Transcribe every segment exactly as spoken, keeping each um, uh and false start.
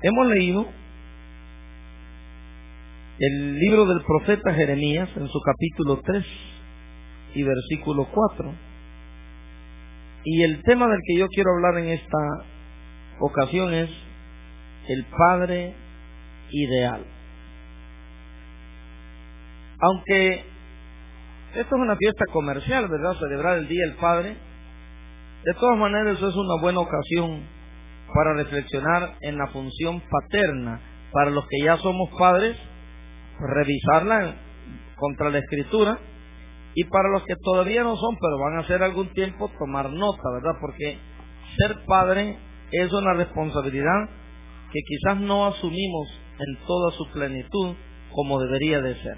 Hemos leído el libro del profeta Jeremías en su capítulo tres y versículo cuatro. Y el tema del que yo quiero hablar en esta ocasión es el Padre ideal. Aunque esto es una fiesta comercial, ¿verdad? Celebrar el Día del Padre. De todas maneras, eso es una buena ocasión para reflexionar en la función paterna. Para los que ya somos padres, revisarla contra la Escritura. Y para los que todavía no son, pero van a hacer algún tiempo, tomar nota, ¿verdad? Porque ser padre es una responsabilidad que quizás no asumimos en toda su plenitud como debería de ser.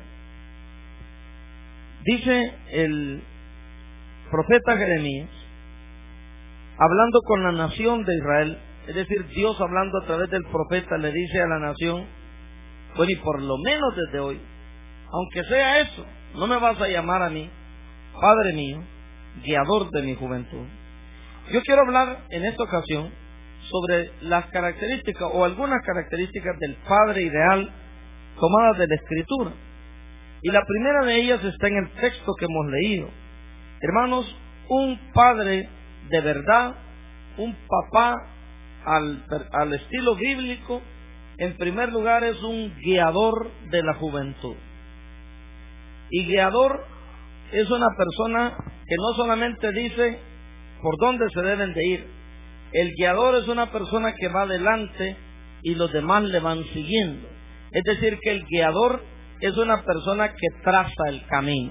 Dice el profeta Jeremías, hablando con la nación de Israel, es decir, Dios hablando a través del profeta, le dice a la nación, bueno, y por lo menos desde hoy, aunque sea eso, no me vas a llamar a mí, Padre mío, guiador de mi juventud. Yo quiero hablar en esta ocasión sobre las características o algunas características del Padre ideal tomadas de la Escritura. Y la primera de ellas está en el texto que hemos leído. Hermanos, un padre de verdad, un papá al, al estilo bíblico, en primer lugar es un guiador de la juventud. Y guiador es una persona que no solamente dice por dónde se deben de ir. El guiador es una persona que va adelante y los demás le van siguiendo. Es decir, que el guiador es una persona que traza el camino.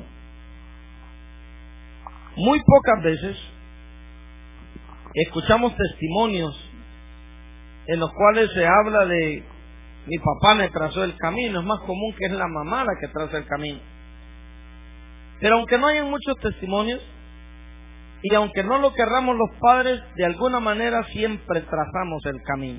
Muy pocas veces escuchamos testimonios en los cuales se habla de mi papá me trazó el camino. Es más común que es la mamá la que traza el camino. Pero aunque no hayan muchos testimonios y aunque no lo querramos los padres, de alguna manera siempre trazamos el camino.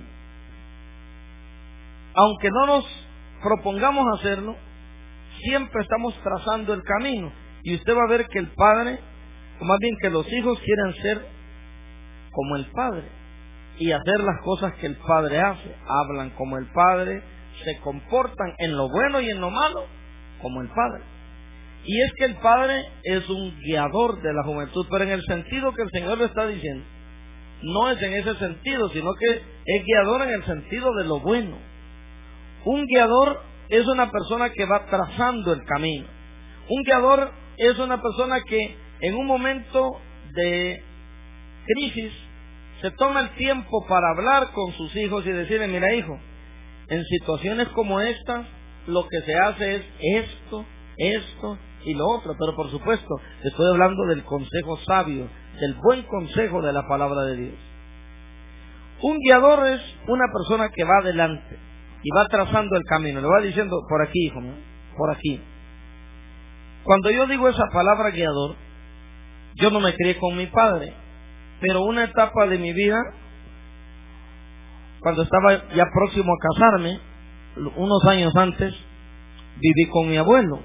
Aunque no nos propongamos hacerlo, siempre estamos trazando el camino. Y usted va a ver que el padre, o más bien que los hijos, quieren ser como el padre y hacer las cosas que el padre hace. Hablan como el padre, se comportan en lo bueno y en lo malo como el padre. Y es que el padre es un guiador de la juventud, pero en el sentido que el Señor lo está diciendo, no es en ese sentido, sino que es guiador en el sentido de lo bueno. Un guiador es una persona que va trazando el camino. Un guiador es una persona que en un momento de crisis se toma el tiempo para hablar con sus hijos y decirle, mira hijo, en situaciones como esta, lo que se hace es esto, esto y lo otro. Pero por supuesto, estoy hablando del consejo sabio, del buen consejo de la palabra de Dios. Un guiador es una persona que va adelante y va trazando el camino, le va diciendo, por aquí, hijo mío, por aquí. Cuando yo digo esa palabra guiador, yo no me crié con mi padre, pero una etapa de mi vida, cuando estaba ya próximo a casarme, unos años antes, viví con mi abuelo.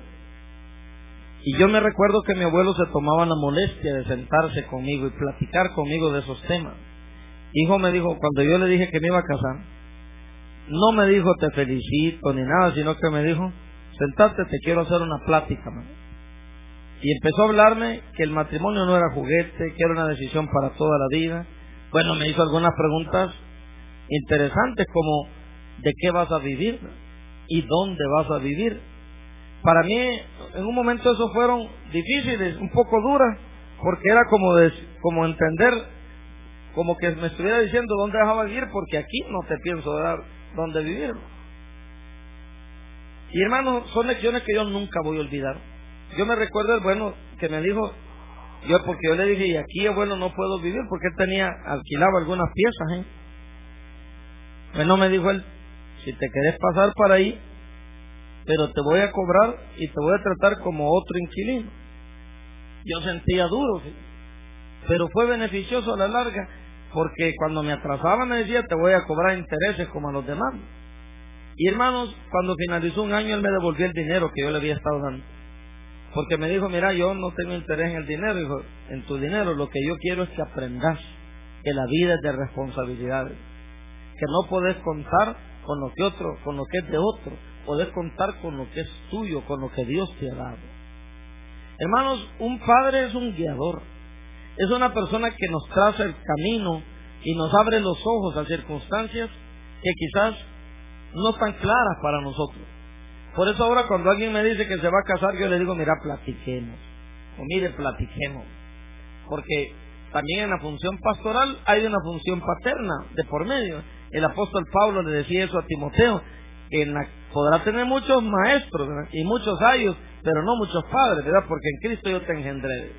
Y yo me recuerdo que mi abuelo se tomaba la molestia de sentarse conmigo y platicar conmigo de esos temas. Hijo, me dijo, cuando yo le dije que me iba a casar, no me dijo te felicito ni nada, sino que me dijo, sentate, te quiero hacer una plática, man. Y empezó a hablarme que el matrimonio no era juguete, que era una decisión para toda la vida. Bueno, me hizo algunas preguntas interesantes como ¿de qué vas a vivir? ¿Y dónde vas a vivir? Para mí, en un momento esos fueron difíciles, un poco duras, porque era como, de, como entender, como que me estuviera diciendo dónde vas a vivir, porque aquí no te pienso dar dónde vivir. Y hermanos, son lecciones que yo nunca voy a olvidar. Yo me recuerdo el bueno que me dijo, yo porque yo le dije, y aquí abuelo no puedo vivir, porque él tenía, alquilaba algunas piezas, ¿eh? Bueno, me dijo él, si te querés pasar para ahí, pero te voy a cobrar y te voy a tratar como otro inquilino. Yo sentía duro, ¿sí? Pero fue beneficioso a la larga, porque cuando me atrasaba me decía, te voy a cobrar intereses como a los demás. Y hermanos, cuando finalizó un año, él me devolvió el dinero que yo le había estado dando. Porque me dijo, mira, yo no tengo interés en el dinero, hijo, en tu dinero, lo que yo quiero es que aprendas que la vida es de responsabilidades, que no podés contar con lo que otro, con lo que es de otro. Podés contar con lo que es tuyo, con lo que Dios te ha dado. Hermanos, un padre es un guiador. Es una persona que nos traza el camino y nos abre los ojos a circunstancias que quizás no están claras para nosotros. Por eso ahora cuando alguien me dice que se va a casar, yo le digo, mira, platiquemos. O mire, platiquemos. Porque también en la función pastoral hay una función paterna de por medio. El apóstol Pablo le decía eso a Timoteo, que en la, podrá tener muchos maestros, ¿verdad?, y muchos ayos, pero no muchos padres, ¿verdad? Porque en Cristo yo te engendré.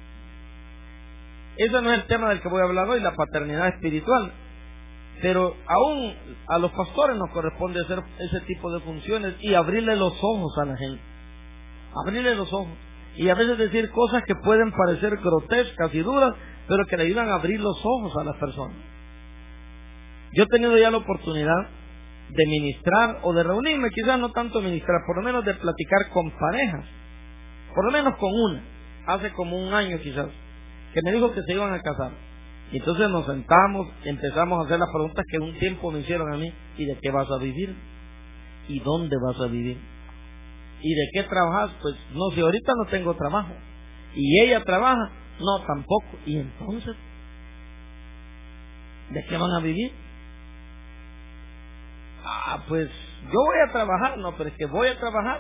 Ese no es el tema del que voy a hablar hoy, la paternidad espiritual. Pero aún a los pastores nos corresponde hacer ese tipo de funciones y abrirle los ojos a la gente. Abrirle los ojos. Y a veces decir cosas que pueden parecer grotescas y duras, pero que le ayudan a abrir los ojos a las personas. Yo he tenido ya la oportunidad de ministrar o de reunirme, quizás no tanto ministrar, por lo menos de platicar con parejas. Por lo menos con una, hace como un año quizás, que me dijo que se iban a casar. Y entonces nos sentamos, empezamos a hacer las preguntas que un tiempo me hicieron a mí. ¿Y de qué vas a vivir? ¿Y dónde vas a vivir? ¿Y de qué trabajas? Pues no sé, ahorita no tengo trabajo. ¿Y ella trabaja? No, tampoco. ¿Y entonces? ¿De qué van a vivir? Ah, pues yo voy a trabajar. No, pero es que voy a trabajar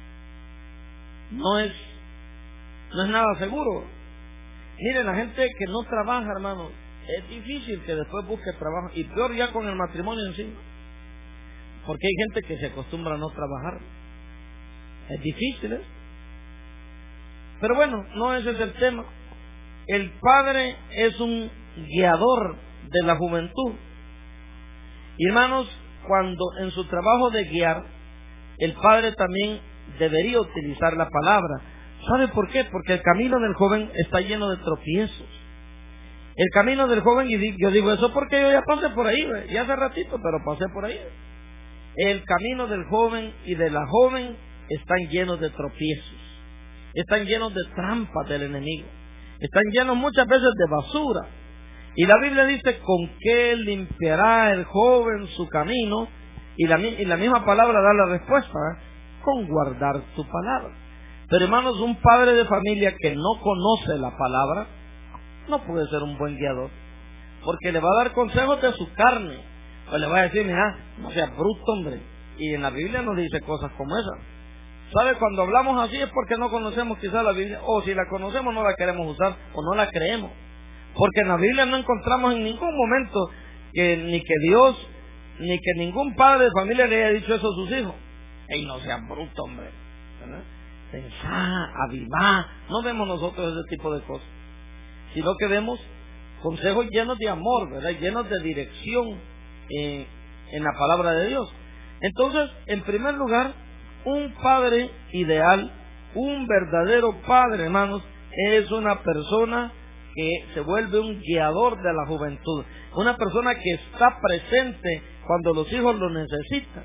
no es no es nada seguro. Miren, la gente que no trabaja, hermano, es difícil que después busque trabajo. Y peor ya con el matrimonio encima. Porque hay gente que se acostumbra a no trabajar. Es difícil, ¿eh? Pero bueno, no ese es el tema. El padre es un guiador de la juventud. Y hermanos, cuando en su trabajo de guiar, el padre también debería utilizar la palabra. ¿Sabe por qué? Porque el camino del joven está lleno de tropiezos. El camino del joven, y yo digo eso porque yo ya pasé por ahí, ya hace ratito, pero pasé por ahí. El camino del joven y de la joven están llenos de tropiezos, están llenos de trampas del enemigo, están llenos muchas veces de basura. Y la Biblia dice, ¿con qué limpiará el joven su camino? Y la, y la misma palabra da la respuesta, ¿eh? Con guardar tu palabra. Pero hermanos, un padre de familia que no conoce la palabra no puede ser un buen guiador, porque le va a dar consejos de su carne, o le va a decir, mira, no seas bruto, hombre. Y en la Biblia nos dice cosas como esas. ¿Sabe? Cuando hablamos así es porque no conocemos quizás la Biblia, o si la conocemos no la queremos usar, o no la creemos. Porque en la Biblia no encontramos en ningún momento que ni que Dios, ni que ningún padre de familia le haya dicho eso a sus hijos. ¡Ey, no seas bruto, hombre! ¿verdad? Pensá, avivá. No vemos nosotros ese tipo de cosas, sino que vemos consejos llenos de amor, ¿verdad? Llenos de dirección eh, en la palabra de Dios. Entonces, en primer lugar, un padre ideal, un verdadero padre, hermanos, es una persona que se vuelve un guiador de la juventud, una persona que está presente cuando los hijos lo necesitan.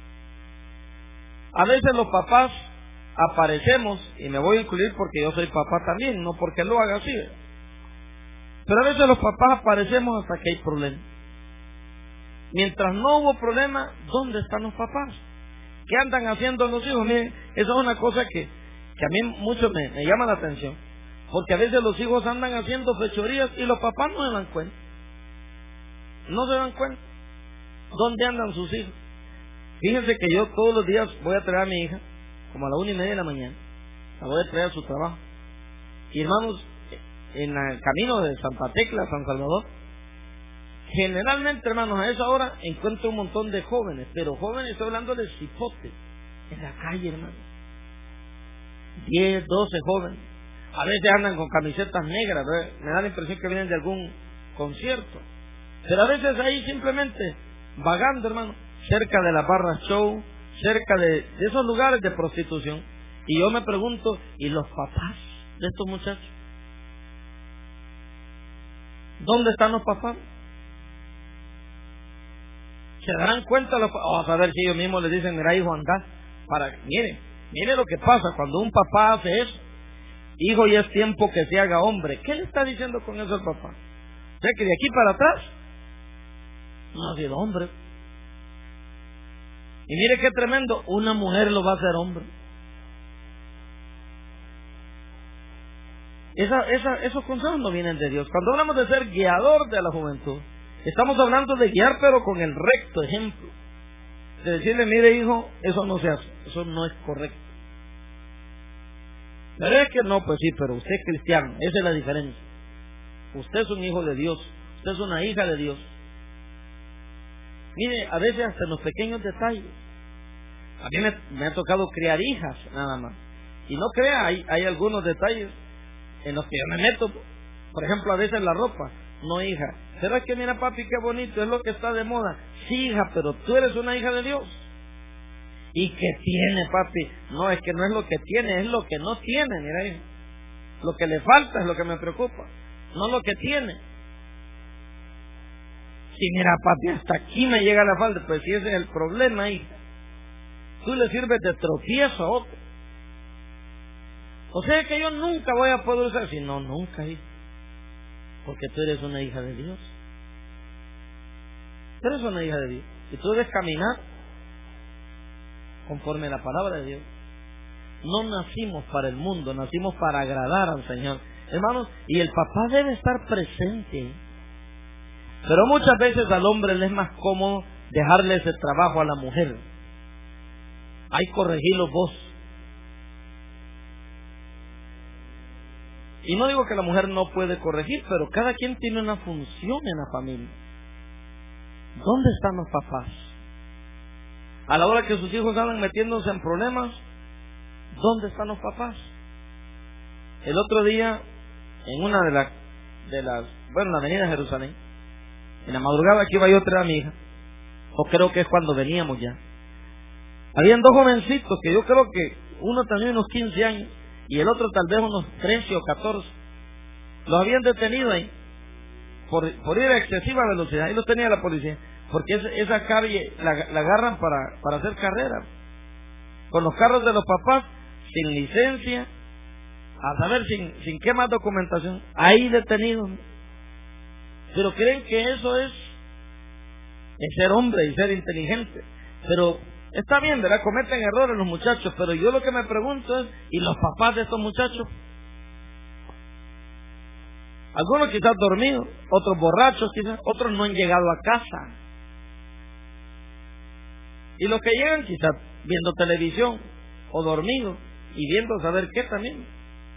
A veces los papás aparecemos, y me voy a incluir porque yo soy papá también, no porque lo haga así, pero a veces los papás aparecemos hasta que hay problemas. Mientras no hubo problema, ¿dónde están los papás? ¿Qué andan haciendo los hijos? Miren, esa es una cosa que, que a mí mucho me, me llama la atención, porque a veces los hijos andan haciendo fechorías y los papás no se dan cuenta. No se dan cuenta. ¿Dónde andan sus hijos? Fíjense que yo todos los días voy a traer a mi hija, como a la una y media de la mañana, la voy a traer a su trabajo. Y hermanos, en el camino de Santa Tecla, San Salvador, generalmente, hermanos, a esa hora encuentro un montón de jóvenes, pero jóvenes, estoy hablando de cipotes, en la calle, hermanos. diez, doce jóvenes. A veces andan con camisetas negras, ¿verdad? Me da la impresión que vienen de algún concierto. Pero a veces ahí simplemente vagando, hermano, cerca de las barras show, cerca de, de esos lugares de prostitución. Y yo me pregunto, ¿y los papás de estos muchachos? ¿Dónde están los papás? ¿Se darán cuenta los papás? Vamos a ver si ellos mismos les dicen, mira, hijo, anda. Para, mire, mire lo que pasa cuando un papá hace eso. Hijo, ya es tiempo que se haga hombre. ¿Qué le está diciendo con eso el papá? O sea, que de aquí para atrás no ha sido hombre. Y mire qué tremendo, una mujer lo va a hacer hombre. Esa, esa, esos consejos no vienen de Dios. Cuando hablamos de ser guiador de la juventud, estamos hablando de guiar, pero con el recto ejemplo. De decirle, mire hijo, eso no se hace, eso no es correcto. Pero es que no, pues sí, pero usted es cristiano, esa es la diferencia. Usted es un hijo de Dios, usted es una hija de Dios. Mire, a veces hasta en los pequeños detalles. A mí me, me ha tocado criar hijas, nada más. Y no crea, hay, hay algunos detalles en los que yo me meto. Por ejemplo, a veces la ropa. No, hija, ¿será que mira papi qué bonito, es lo que está de moda? Sí, hija, pero tú eres una hija de Dios. ¿Y qué tiene, papi? No, es que no es lo que tiene, es lo que no tiene, mira, hija. Lo que le falta es lo que me preocupa, no lo que tiene. Sí, mira papi, hasta aquí me llega la falda. Pues si ese es el problema, hija, tú le sirves de tropiezo a otro. O sea que yo nunca voy a poder usar. Si no, nunca, hija, porque tú eres una hija de Dios. Tú eres una hija de Dios y tú debes caminar conforme a la palabra de Dios. No nacimos para el mundo, nacimos para agradar al Señor, hermanos. Y el papá debe estar presente. Pero muchas veces al hombre le es más cómodo dejarle ese trabajo a la mujer. Hay corregirlo vos. Y no digo que la mujer no puede corregir, pero cada quien tiene una función en la familia. ¿Dónde están los papás? A la hora que sus hijos andan metiéndose en problemas, ¿dónde están los papás? El otro día, en una de las, de las, bueno, en la avenida Jerusalén, en la madrugada que iba yo a traer a mi hija, o creo que es cuando veníamos ya, habían dos jovencitos que yo creo que uno tenía unos quince años y el otro tal vez unos trece o catorce. Los habían detenido ahí por, por ir a excesiva velocidad. Ahí los tenía la policía, porque esa, esa calle la, la agarran para, para hacer carreras con los carros de los papás, sin licencia, a saber sin, sin qué más documentación, ahí detenidos. Pero creen que eso es, es ser hombre y ser inteligente. Pero está bien, ¿verdad? Cometen errores los muchachos, pero yo lo que me pregunto es, ¿y los papás de estos muchachos? Algunos quizás dormidos, otros borrachos quizás, otros no han llegado a casa. Y los que llegan quizás viendo televisión o dormidos y viendo saber qué también.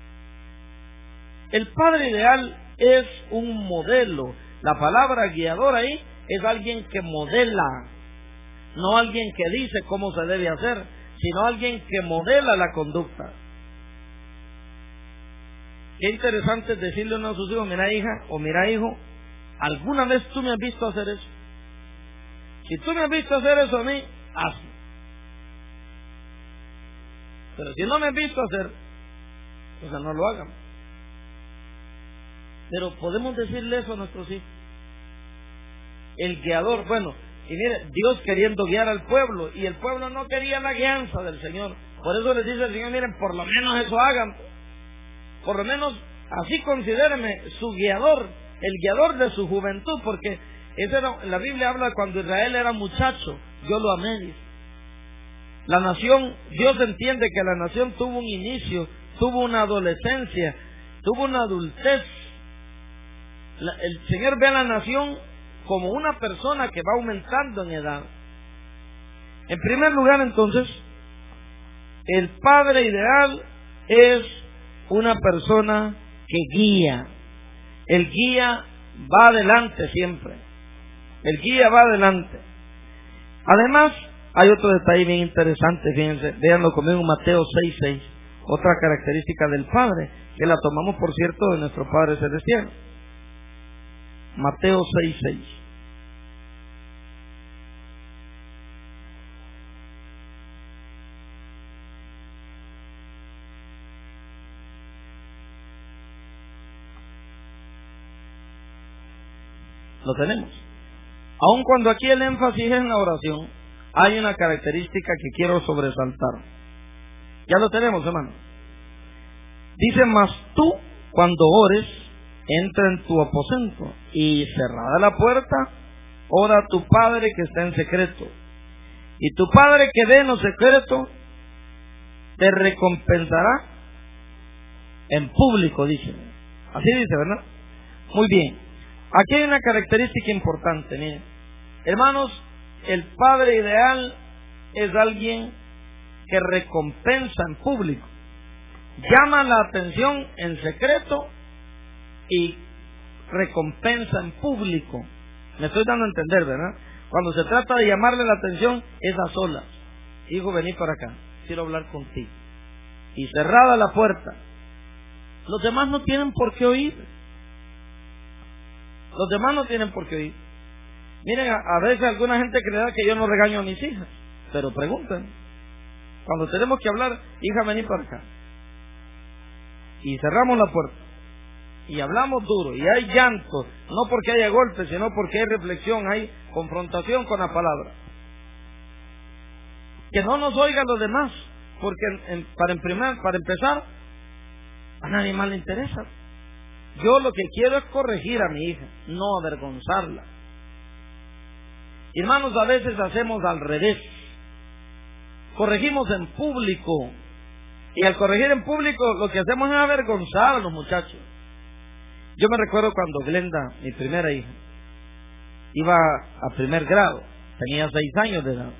El padre ideal es un modelo. La palabra guiador ahí es alguien que modela, no alguien que dice cómo se debe hacer, sino alguien que modela la conducta. Qué interesante es decirle a uno de sus hijos, mira hija o mira hijo, ¿alguna vez tú me has visto hacer eso? Si tú me has visto hacer eso a mí, hazlo. Pero si no me has visto hacer, pues no lo hagan. Pero podemos decirle eso a nuestros hijos. El guiador, bueno, y mire, Dios queriendo guiar al pueblo, y el pueblo no quería la guianza del Señor. Por eso les dice el Señor, miren, por lo menos eso hagan. Por lo menos así considérenme su guiador, el guiador de su juventud, porque ese era, la Biblia habla cuando Israel era muchacho, yo lo amé, dice. La nación, Dios entiende que la nación tuvo un inicio, tuvo una adolescencia, tuvo una adultez. La, el Señor ve a la nación como una persona que va aumentando en edad. En primer lugar, entonces, el padre ideal es una persona que guía. El guía va adelante siempre. El guía va adelante. Además, hay otro detalle bien interesante, fíjense, véanlo conmigo en Mateo seis seis, otra característica del Padre, que la tomamos, por cierto, de nuestro Padre Celestial. Mateo seis seis. Lo tenemos. Aun cuando aquí el énfasis es en la oración, hay una característica que quiero sobresaltar. Ya lo tenemos, hermano. Dice, mas tú, cuando ores, entra en tu aposento y cerrada la puerta, ora a tu Padre que está en secreto. Y tu Padre que ve en lo secreto te recompensará en público, dice. Así dice, ¿verdad? Muy bien. Aquí hay una característica importante, miren. Hermanos, el padre ideal es alguien que recompensa en público. Llama la atención en secreto y recompensa en público. Me estoy dando a entender, ¿verdad? Cuando se trata de llamarle la atención, es a solas. Hijo, vení para acá, quiero hablar contigo. Y cerrada la puerta. Los demás no tienen por qué oír. Los demás no tienen por qué oír. Miren, a, a veces alguna gente cree que yo no regaño a mis hijas, pero preguntan. Cuando tenemos que hablar, hija, vení para acá. Y cerramos la puerta. Y hablamos duro. Y hay llanto, no porque haya golpes, sino porque hay reflexión, hay confrontación con la palabra. Que no nos oigan los demás, porque en, en, para, imprimir, para empezar, a nadie más le interesa. Yo lo que quiero es corregir a mi hija, no avergonzarla. Hermanos, a veces hacemos al revés. Corregimos en público. Y al corregir en público, lo que hacemos es avergonzar a los muchachos. Yo me recuerdo cuando Glenda, mi primera hija, iba a primer grado. Tenía seis años de edad.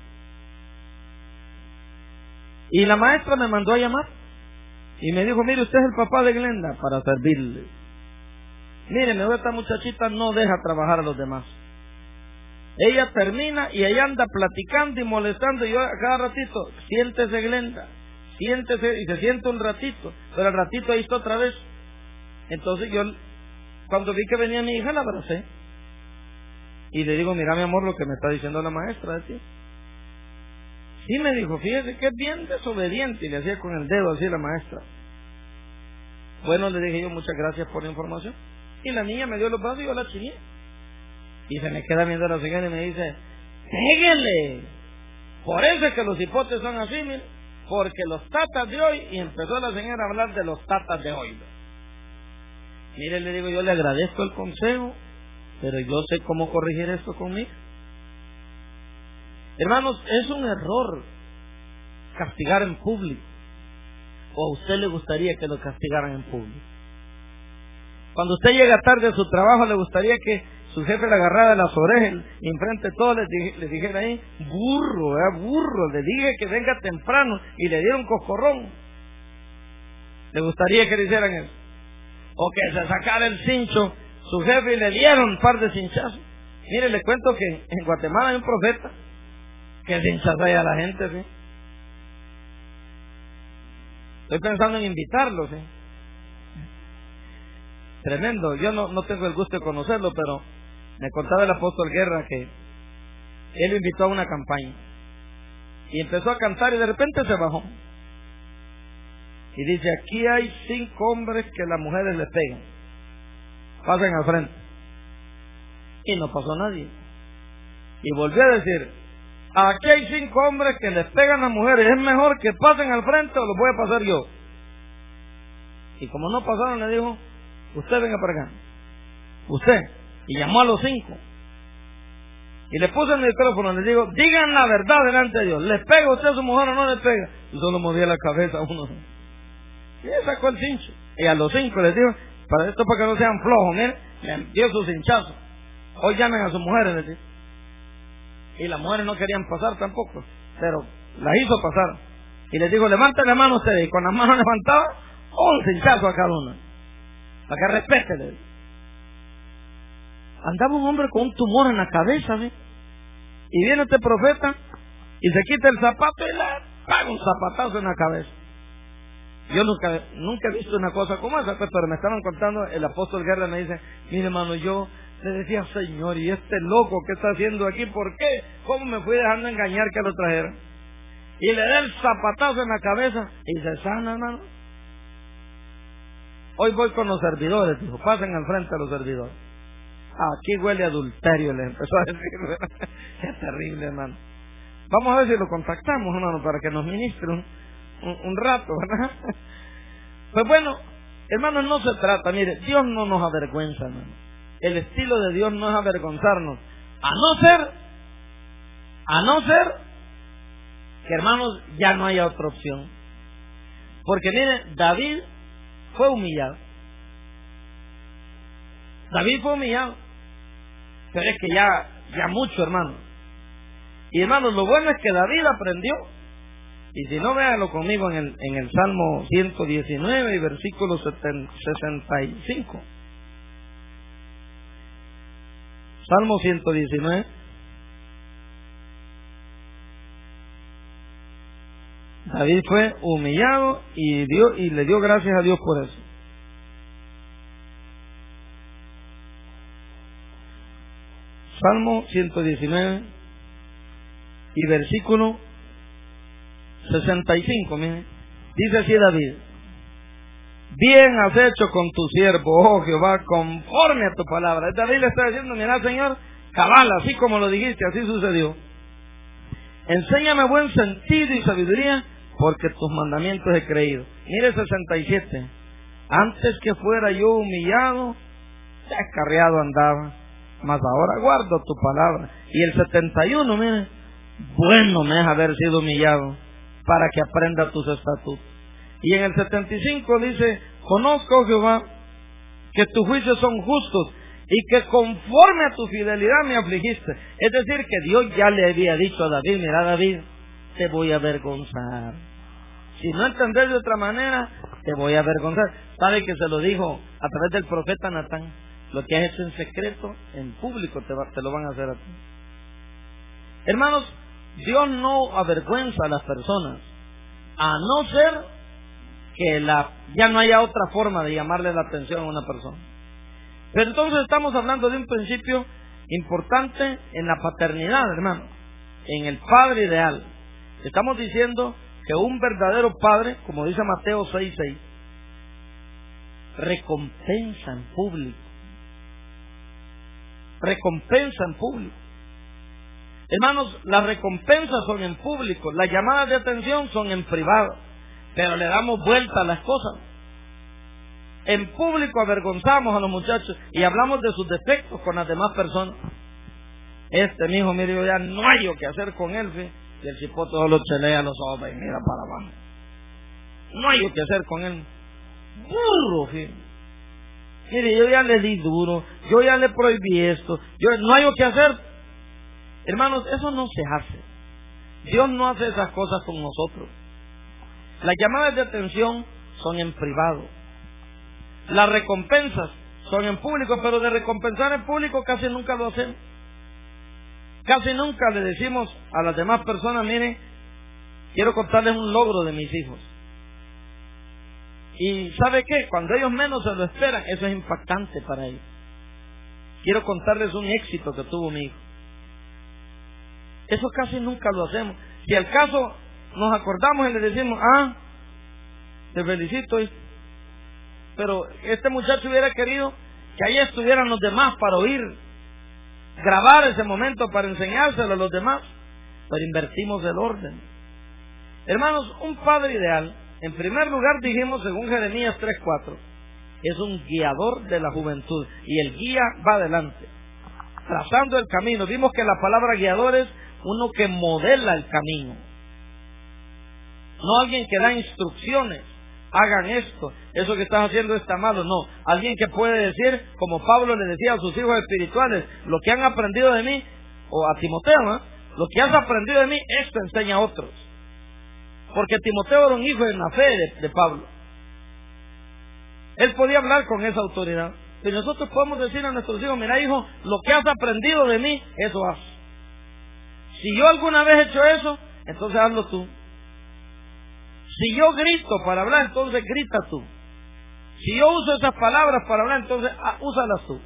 Y la maestra me mandó a llamar. Y me dijo, mire, usted es el papá de Glenda, para servirle. Mire, esta muchachita no deja trabajar a los demás. Ella termina y ella anda platicando y molestando. Y yo a cada ratito, siéntese Glenda, siéntese, y se siente un ratito, pero al ratito ahí está otra vez. Entonces yo, cuando vi que venía mi hija, la abracé. Y le digo, mira mi amor, lo que me está diciendo la maestra de ti. Sí, me dijo, fíjese que es bien desobediente. Y le hacía con el dedo así la maestra. Bueno, le dije yo, muchas gracias por la información. Y la niña me dio los brazos y yo la chiné. Y se me queda viendo la señora y me dice, péguele. Por eso es que los hipotes son así, mire. Porque los tatas de hoy, y empezó la señora a hablar de los tatas de hoy. Mire, le digo, yo le agradezco el consejo, pero yo sé cómo corregir esto conmigo. Hermanos, es un error castigar en público. ¿O a usted le gustaría que lo castigaran en público? Cuando usted llega tarde a su trabajo, ¿le gustaría que su jefe le agarrara de las orejas y enfrente de todos le, dije, le dijera ahí, burro, eh, burro, le dije que venga temprano y le diera un coscorrón? ¿Le gustaría que le hicieran eso? O que se sacara el cincho su jefe y le dieron un par de cinchazos. Mire, le cuento que en Guatemala hay un profeta que cinchaza a la gente, ¿sí? Estoy pensando en invitarlo, ¿sí? Tremendo. Yo no, no tengo el gusto de conocerlo, pero me contaba el apóstol Guerra que él lo invitó a una campaña y empezó a cantar y de repente se bajó y dice, aquí hay cinco hombres que las mujeres le pegan, pasen al frente. Y no pasó nadie. Y volvió a decir, aquí hay cinco hombres que les pegan a las mujeres, es mejor que pasen al frente o los voy a pasar yo. Y como no pasaron, le dijo, usted venga para acá, usted. Y llamó a los cinco y le puso el micrófono, le digo, digan la verdad delante de Dios, ¿les pega usted a su mujer o no les pega? Y solo movía la cabeza uno y él sacó el cincho. Y a los cinco les dijo, para esto para que no sean flojos, miren, le dio su cinchazo. Hoy llamen a sus mujeres, les dijo. Y las mujeres no querían pasar tampoco, pero las hizo pasar. Y les dijo, levanten la mano ustedes. Y con las manos levantadas, un cinchazo a cada uno, para que respeten. Andaba un hombre con un tumor en la cabeza, ¿sí? Y viene este profeta y se quita el zapato y le paga un zapatazo en la cabeza. Yo nunca nunca he visto una cosa como esa, pero me estaban contando, el apóstol Guerra me dice, mire hermano, yo le decía, Señor, ¿y este loco qué está haciendo aquí? ¿Por qué? ¿Cómo me fui dejando engañar que lo trajera? Y le da el zapatazo en la cabeza y se sana, hermano. Hoy voy con los servidores, dijo, pasen al frente a los servidores. Aquí huele a adulterio, les empezó a decir. Qué terrible, hermano. Vamos a ver si lo contactamos, hermano, para que nos ministre un, un, un rato, ¿verdad? Pues bueno, hermano, no se trata, mire, Dios no nos avergüenza, hermano. El estilo de Dios no es avergonzarnos, a no ser, a no ser que, hermanos, ya no haya otra opción. Porque miren, David fue humillado. David fue humillado. Pero es que ya, ya mucho, hermanos. Y hermanos, lo bueno es que David aprendió. Y si no, véanlo conmigo en el, en el Salmo ciento diecinueve y versículo sesenta y cinco. Salmo ciento diecinueve. David fue humillado y, dio, y le dio gracias a Dios por eso. Salmo ciento diecinueve y versículo sesenta y cinco, miren. Dice así David: bien has hecho con tu siervo, oh Jehová, conforme a tu palabra. David le está diciendo: mira, Señor, cabal, así como lo dijiste, así sucedió. Enséñame buen sentido y sabiduría, porque tus mandamientos he creído. Mire sesenta y siete. Antes que fuera yo humillado, descarriado andaba, mas ahora guardo tu palabra. Y el setenta y uno, mire, bueno me es haber sido humillado, para que aprenda tus estatutos. Y en el setenta y cinco dice: conozco, Jehová, que tus juicios son justos, y que conforme a tu fidelidad me afligiste. Es decir, que Dios ya le había dicho a David: mira, David, te voy a avergonzar. Si no entendés de otra manera, te voy a avergonzar. ¿Sabe que se lo dijo a través del profeta Natán? Lo que has hecho en secreto, en público te, va, te lo van a hacer a ti. Hermanos, Dios no avergüenza a las personas, a no ser que la, ya no haya otra forma de llamarle la atención a una persona. Pero entonces estamos hablando de un principio importante en la paternidad, hermano, en el padre ideal. Estamos diciendo que un verdadero padre, como dice Mateo seis seis, recompensa en público. Recompensa en público. Hermanos, las recompensas son en público, las llamadas de atención son en privado, pero le damos vuelta a las cosas. En público avergonzamos a los muchachos y hablamos de sus defectos con las demás personas. Este mijo, mire, yo ya no hay que hacer con él, ¿sí? Y el cipote solo chelea los ojos y mira para abajo. No hay que hacer con él. Burro, ¿sí? Mire, yo ya le di duro, yo ya le prohibí esto, yo no hay que hacer. Hermanos, eso no se hace. Dios no hace esas cosas con nosotros. Las llamadas de atención son en privado. Las recompensas son en público, pero de recompensar en público casi nunca lo hacemos. Casi nunca le decimos a las demás personas: miren, quiero contarles un logro de mis hijos. Y ¿sabe qué? Cuando ellos menos se lo esperan, eso es impactante para ellos. Quiero contarles un éxito que tuvo mi hijo. Eso casi nunca lo hacemos. Si al caso nos acordamos y le decimos: ah, te felicito, hijo. Pero este muchacho hubiera querido que ahí estuvieran los demás para oír, grabar ese momento para enseñárselo a los demás, pero invertimos el orden. Hermanos, un padre ideal, en primer lugar dijimos, según Jeremías tres cuatro, es un guiador de la juventud, y el guía va adelante, trazando el camino. Vimos que la palabra guiador es uno que modela el camino, no alguien que da instrucciones. Hagan esto, eso que estás haciendo está malo. No, alguien que puede decir, como Pablo le decía a sus hijos espirituales: lo que han aprendido de mí, o a Timoteo, ¿eh? lo que has aprendido de mí, esto enseña a otros. Porque Timoteo era un hijo en la fe de, de Pablo. Él podía hablar con esa autoridad. Y nosotros podemos decir a nuestros hijos: mira, hijo, lo que has aprendido de mí, eso haz. Si yo alguna vez he hecho eso, entonces hazlo tú. Si yo grito para hablar, entonces grita tú. Si yo uso esas palabras para hablar, entonces ah, úsalas tú.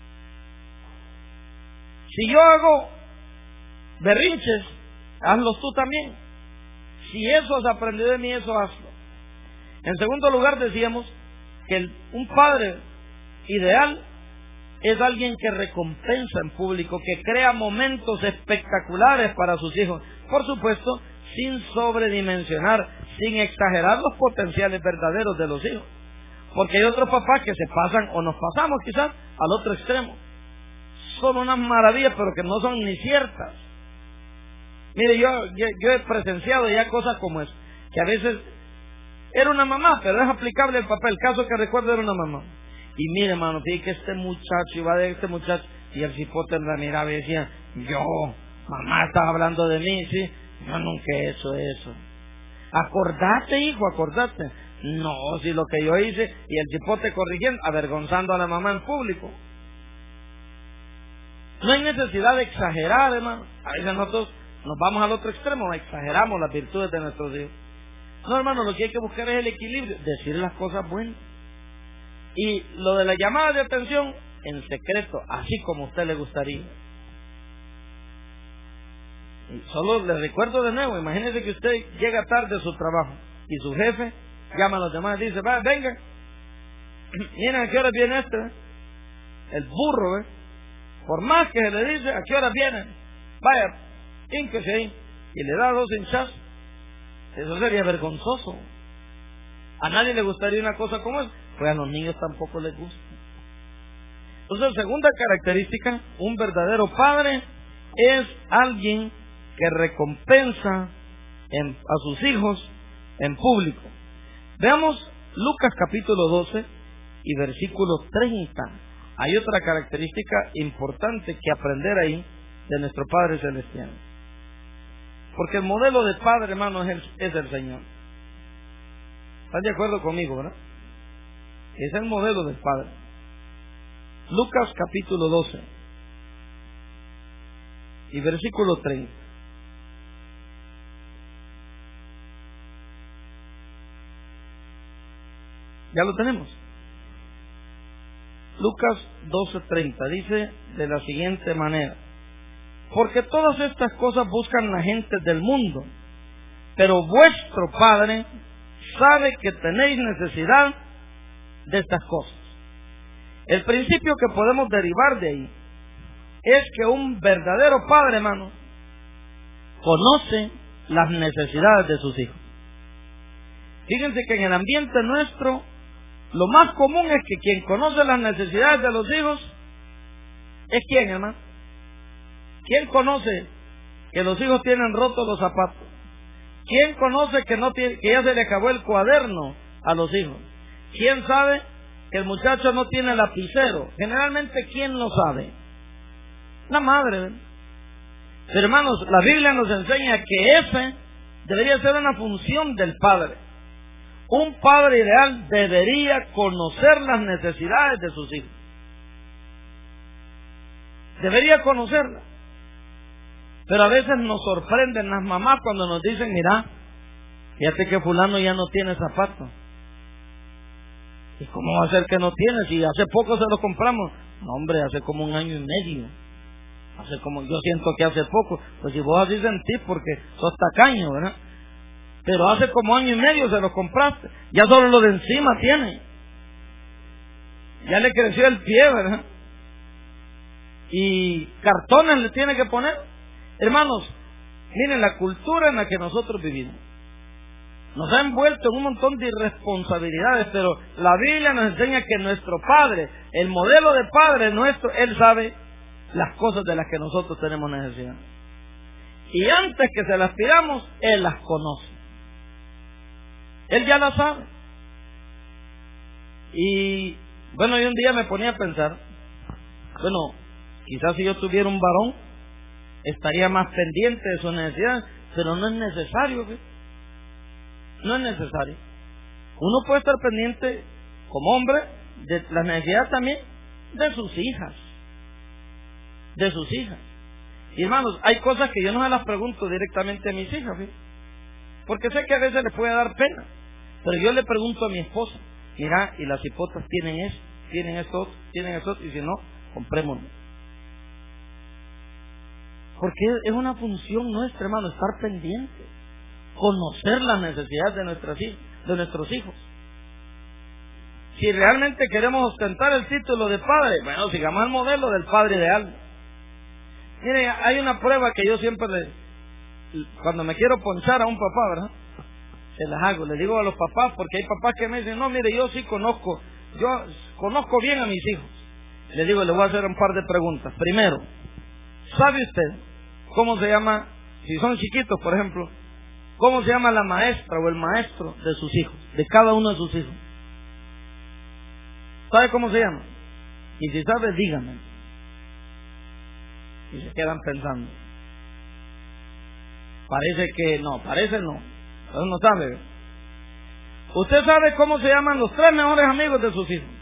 Si yo hago berrinches, hazlos tú también. Si eso has aprendido de mí, eso hazlo. En segundo lugar, decíamos que el, un padre ideal es alguien que recompensa en público, que crea momentos espectaculares para sus hijos. Por supuesto, sin sobredimensionar, sin exagerar los potenciales verdaderos de los hijos. Porque hay otros papás que se pasan, o nos pasamos quizás, al otro extremo. Son unas maravillas, pero que no son ni ciertas. Mire, yo, yo, yo he presenciado ya cosas como eso, que a veces era una mamá, pero es aplicable el papel. El caso que recuerdo era una mamá. Y mire, hermano, fíjate que este muchacho, iba de este muchacho, y el cipote la miraba y decía, yo, mamá, estás hablando de mí, sí, yo nunca he hecho eso. Acordate, hijo, acordate. No, si lo que yo hice, y el cipote corrigiendo, avergonzando a la mamá en público. No hay necesidad de exagerar, hermano. A veces nosotros nos vamos al otro extremo, exageramos las virtudes de nuestros hijos. No, hermano, lo que hay que buscar es el equilibrio, decir las cosas buenas. Y lo de la llamada de atención, en secreto, así como a usted le gustaría. Y solo le recuerdo de nuevo, imagínese que usted llega tarde a su trabajo y su jefe llama a los demás y dice, va, venga, miren a qué hora viene este, ¿eh? El burro, ¿eh? Por más que se le dice a qué hora viene, vaya, hínquese ahí, y le da dos hinchazos. Eso sería vergonzoso. A nadie le gustaría una cosa como esa, pues a los niños tampoco les gusta. Entonces, segunda característica, un verdadero padre es alguien que recompensa en, a sus hijos en público. Veamos Lucas capítulo doce y versículo treinta. Hay otra característica importante que aprender ahí de nuestro Padre Celestial. Porque el modelo de padre, hermano, es el, es el Señor. ¿Están de acuerdo conmigo, verdad? Es el modelo del Padre. Lucas capítulo doce y versículo treinta. ¿Ya lo tenemos? Lucas doce treinta dice de la siguiente manera: porque todas estas cosas buscan la gente del mundo, pero vuestro Padre sabe que tenéis necesidad de estas cosas. El principio que podemos derivar de ahí es que un verdadero padre, hermano, conoce las necesidades de sus hijos. Fíjense que en el ambiente nuestro lo más común es que quien conoce las necesidades de los hijos es ¿quién, hermano? ¿Quién conoce que los hijos tienen rotos los zapatos? ¿Quién conoce que no tiene, que ya se le acabó el cuaderno a los hijos? ¿Quién sabe que el muchacho no tiene lapicero? Generalmente, ¿quién lo sabe? La madre, ¿verdad? Pero hermanos, la Biblia nos enseña que ese debería ser una función del padre. Un padre ideal debería conocer las necesidades de sus hijos. Debería conocerlas. Pero a veces nos sorprenden las mamás cuando nos dicen, mira, fíjate que fulano ya no tiene zapatos. ¿Y cómo va a ser que no tiene? Si hace poco se lo compramos. No, hombre, hace como un año y medio. Hace como, yo siento que hace poco. Pues si vos así sentís, porque sos tacaño, ¿verdad? Pero hace como año y medio se lo compraste. Ya solo lo de encima tiene. Ya le creció el pie, ¿verdad? Y cartones le tiene que poner. Hermanos, miren la cultura en la que nosotros vivimos. Nos ha envuelto en un montón de irresponsabilidades, pero la Biblia nos enseña que nuestro Padre, el modelo de Padre nuestro, Él sabe las cosas de las que nosotros tenemos necesidad. Y antes que se las pidamos, Él las conoce. Él ya las sabe. Y bueno, yo un día me ponía a pensar, bueno, quizás si yo tuviera un varón, estaría más pendiente de sus necesidades, pero no es necesario, ¿sí? No es necesario. Uno puede estar pendiente como hombre de las necesidades también de sus hijas, de sus hijas. Y hermanos, hay cosas que yo no se las pregunto directamente a mis hijas, ¿sí? Porque sé que a veces les puede dar pena, pero yo le pregunto a mi esposa, mira, y las hipotas tienen esto, tienen esto, tienen esto, y si no, comprémoslo. Porque es una función nuestra, hermano, estar pendiente, conocer las necesidades de nuestras hijas, de nuestros hijos. Si realmente queremos ostentar el título de padre, bueno, sigamos el modelo del padre ideal. Mire, hay una prueba que yo siempre le, cuando me quiero ponchar a un papá, ¿verdad? Se las hago, le digo a los papás, porque hay papás que me dicen, no, mire, yo sí conozco, yo conozco bien a mis hijos. Le digo, le voy a hacer un par de preguntas. Primero, ¿sabe usted cómo se llama si son chiquitos, por ejemplo, ¿cómo se llama la maestra o el maestro de sus hijos, de cada uno de sus hijos? ¿Sabe cómo se llama? Y si sabe, dígame. Y se quedan pensando. Parece que no, parece no. Entonces no sabe. ¿Usted sabe cómo se llaman los tres mejores amigos de sus hijos?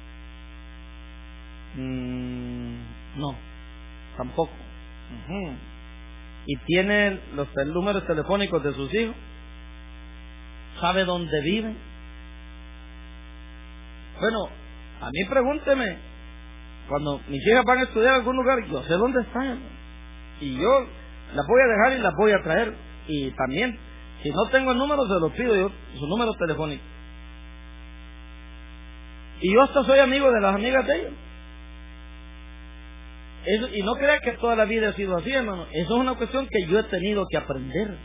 Mm, no, tampoco. Uh-huh. ¿Y tiene los números telefónicos de sus hijos? ¿Sabe dónde viven? Bueno, a mí pregúnteme, cuando mis hijas van a estudiar a algún lugar, yo sé dónde están. Y yo las voy a dejar y las voy a traer. Y también, si no tengo el número, se lo pido yo, su número telefónico. Y yo hasta soy amigo de las amigas de ellos. Eso, y no crea que toda la vida ha sido así, hermano. Eso es una cuestión que yo he tenido que aprender.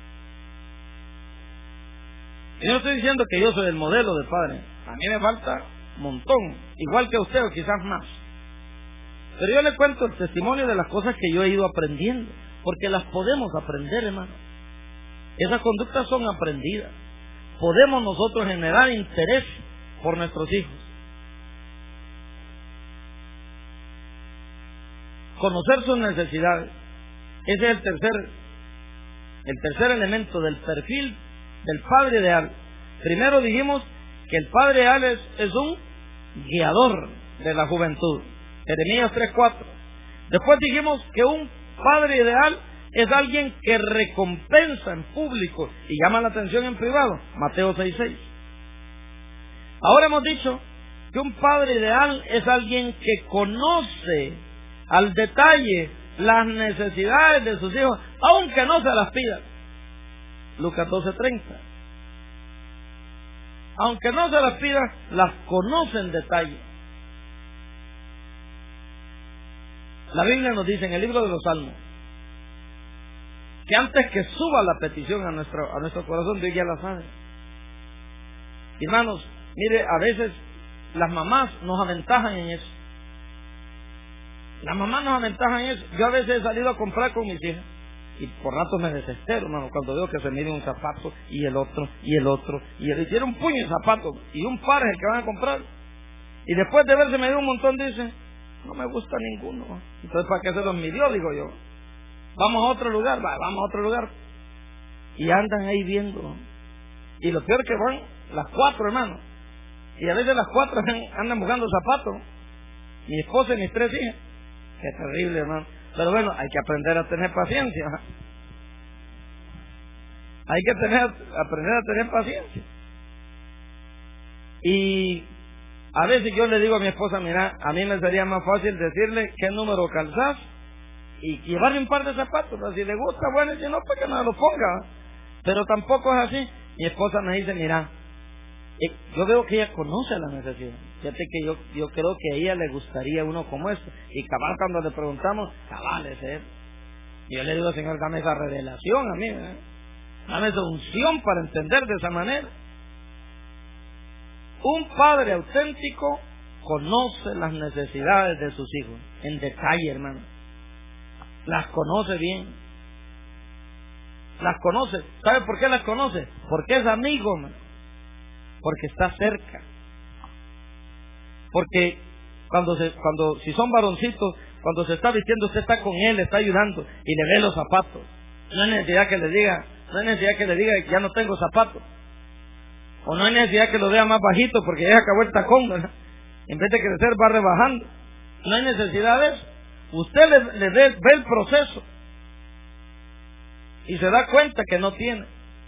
Yo no estoy diciendo que yo soy el modelo de padre. A mí me falta un montón, igual que a usted o quizás más. Pero yo le cuento el testimonio de las cosas que yo he ido aprendiendo, porque las podemos aprender, hermano. Esas conductas son aprendidas. Podemos nosotros generar interés por nuestros hijos. Conocer sus necesidades. Ese es el tercer, el tercer elemento del perfil del padre ideal. Primero dijimos que el padre ideal es, es un guiador de la juventud. Jeremías tres cuatro. Después dijimos que un padre ideal es alguien que recompensa en público y llama la atención en privado. Mateo seis seis. Ahora hemos dicho que un padre ideal es alguien que conoce al detalle las necesidades de sus hijos, aunque no se las pida. Lucas doce treinta. Aunque no se las pida, las conoce en detalle. La Biblia nos dice en el libro de los Salmos que antes que suba la petición a nuestro, a nuestro corazón, Dios ya la sabe. Hermanos, mire, a veces las mamás nos aventajan en eso. Las mamás nos aventajan en eso. Yo a veces he salido a comprar con mis hijas y por rato me desespero, hermano, cuando veo que se mide un zapato y el otro, y el otro, y el, y tiene un puño de zapatos y un par es el que van a comprar. Y después de verse medir un montón, dicen, no me gusta ninguno. Entonces, ¿para qué se los midió? Digo yo. Vamos a otro lugar, va, vamos a otro lugar. Y andan ahí viendo. Y lo peor que van las cuatro, hermano. Y a veces las cuatro andan buscando zapatos. Mi esposa y mis tres hijas. Qué terrible, hermano. Pero bueno, hay que aprender a tener paciencia. Hay que tener, aprender a tener paciencia. Y a veces yo le digo a mi esposa, mira, a mí me sería más fácil decirle qué número calzás y llevarle un par de zapatos. Si le gusta, bueno, y si no, pues que no lo ponga. Pero tampoco es así. Mi esposa me dice, mira, yo veo que ella conoce la necesidad. Fíjate que yo, yo creo que a ella le gustaría uno como este. Y cabal, cuando le preguntamos, cabal, ese es. Y yo le digo, Señor, dame esa revelación a mí, ¿eh? Dame esa unción para entender de esa manera. Un padre auténtico conoce las necesidades de sus hijos en detalle, hermano. Las conoce bien. Las conoce. ¿Sabe por qué las conoce? Porque es amigo, hermano. Porque está cerca. Porque cuando se, cuando si son varoncitos, cuando se está vistiendo, usted está con él, le está ayudando y le ve los zapatos. No hay necesidad que le diga, no hay necesidad que le diga que ya no tengo zapatos. O no hay necesidad que lo vea más bajito porque ya acabó el tacón, ¿verdad? En vez de crecer va rebajando. No hay necesidad de eso. Usted le, le ve, ve el proceso y se da cuenta que no tiene.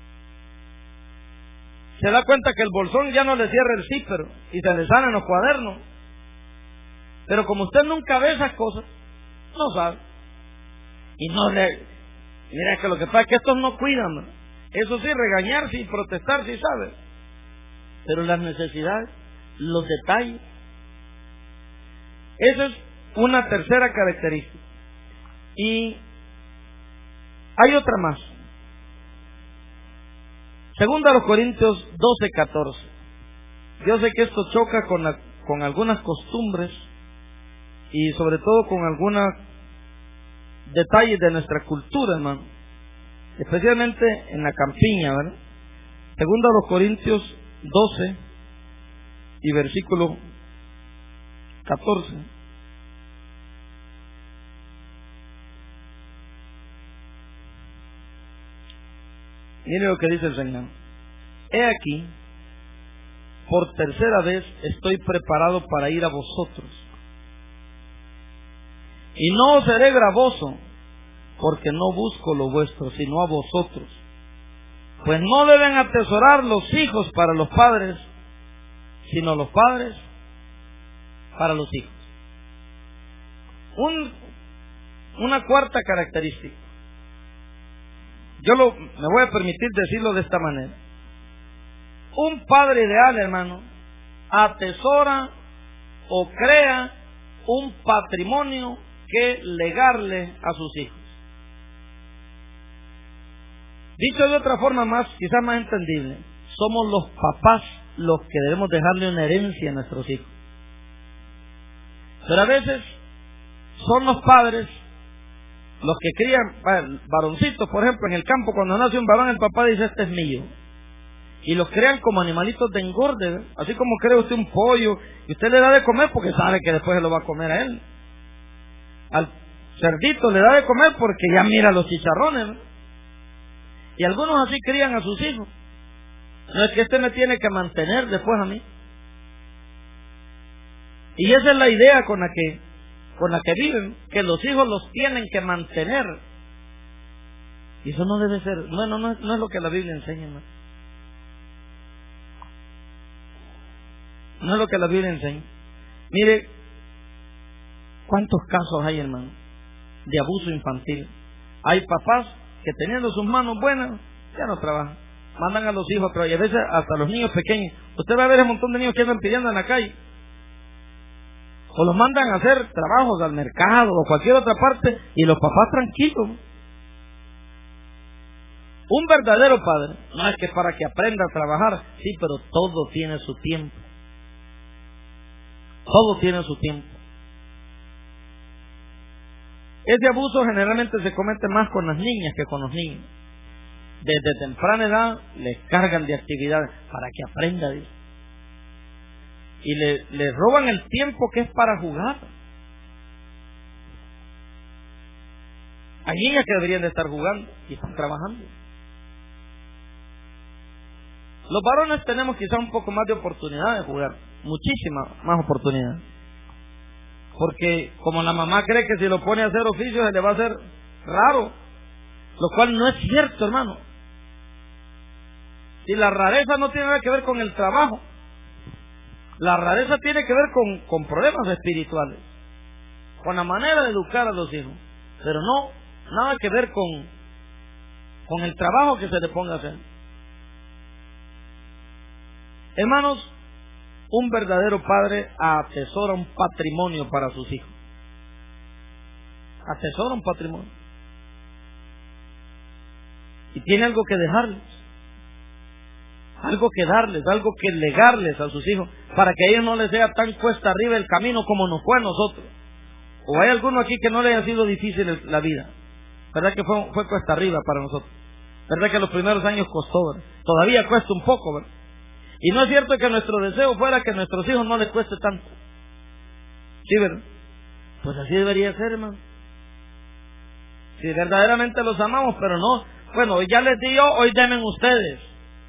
Se da cuenta que el bolsón ya no le cierra el zíper y se le salen los cuadernos. Pero como usted nunca ve esas cosas, no sabe. Y no le... Mira, que lo que pasa es que estos no cuidan, ¿no? Eso sí, regañar y protestar sí sabe. Pero las necesidades, los detalles. Esa es una tercera característica. Y hay otra más. Segunda a los Corintios doce catorce. Yo sé que esto choca con, la, con algunas costumbres y sobre todo con algunos detalles de nuestra cultura, hermano. especialmente en la campiña, ¿verdad? Segunda a los Corintios doce y versículo catorce. Mire lo que dice el Señor. He aquí, por tercera vez estoy preparado para ir a vosotros. Y no os seré gravoso, porque no busco lo vuestro, sino a vosotros. Pues no deben atesorar los hijos para los padres, sino los padres para los hijos. Un, una cuarta característica. Yo lo, me voy a permitir decirlo de esta manera. Un padre ideal, hermano, atesora o crea un patrimonio que legarle a sus hijos. Dicho de otra forma más, quizás más entendible, somos los papás los que debemos dejarle una herencia a nuestros hijos. Pero a veces son los padres los que crían varoncitos, por ejemplo, en el campo, cuando nace un varón, el papá dice, este es mío. Y los crean como animalitos de engorde, ¿eh? Así como crea usted un pollo, y usted le da de comer porque sabe que después se lo va a comer a él. Al cerdito le da de comer porque ya mira los chicharrones, ¿eh? Y algunos así crían a sus hijos. No es que este me tiene que mantener después a mí. Y esa es la idea con la que con la que viven, que los hijos los tienen que mantener. Y eso no debe ser, bueno, no es, no es lo que la Biblia enseña, ¿no? No es lo que la Biblia enseña. Mire, ¿cuántos casos hay, hermano, de abuso infantil? Hay papás que teniendo sus manos buenas, ya no trabajan. Mandan a los hijos a trabajar, y a veces hasta los niños pequeños. Usted va a ver un montón de niños que andan pidiendo en la calle. O los mandan a hacer trabajos al mercado o cualquier otra parte, y los papás tranquilos. Un verdadero padre no es que para que aprenda a trabajar, sí, pero todo tiene su tiempo. Todo tiene su tiempo. Ese abuso generalmente se comete más con las niñas que con los niños. Desde temprana edad les cargan de actividades para que aprenda. Y le, le roban el tiempo que es para jugar. Hay niñas que deberían de estar jugando y están trabajando. Los varones tenemos quizá un poco más de oportunidad de jugar, muchísima más oportunidad. Porque como la mamá cree que si lo pone a hacer oficio se le va a hacer raro, lo cual no es cierto, hermano. Y la rareza no tiene nada que ver con el trabajo. La rareza tiene que ver con, con problemas espirituales, con la manera de educar a los hijos, pero no nada que ver con, con el trabajo que se le ponga a hacer. Hermanos, un verdadero padre atesora un patrimonio para sus hijos. Atesora un patrimonio. Y tiene algo que dejarles. Algo que darles, algo que legarles a sus hijos, para que a ellos no les sea tan cuesta arriba el camino como nos fue a nosotros. O hay alguno aquí que no le haya sido difícil la vida. ¿Verdad que fue, fue cuesta arriba para nosotros? ¿Verdad que los primeros años costó? ¿Verdad? Todavía cuesta un poco, ¿verdad? Y no es cierto que nuestro deseo fuera que a nuestros hijos no les cueste tanto. ¿Sí, verdad? Pues así debería ser, hermano. Si verdaderamente los amamos, pero no. Bueno, hoy ya les di yo, hoy denme ustedes.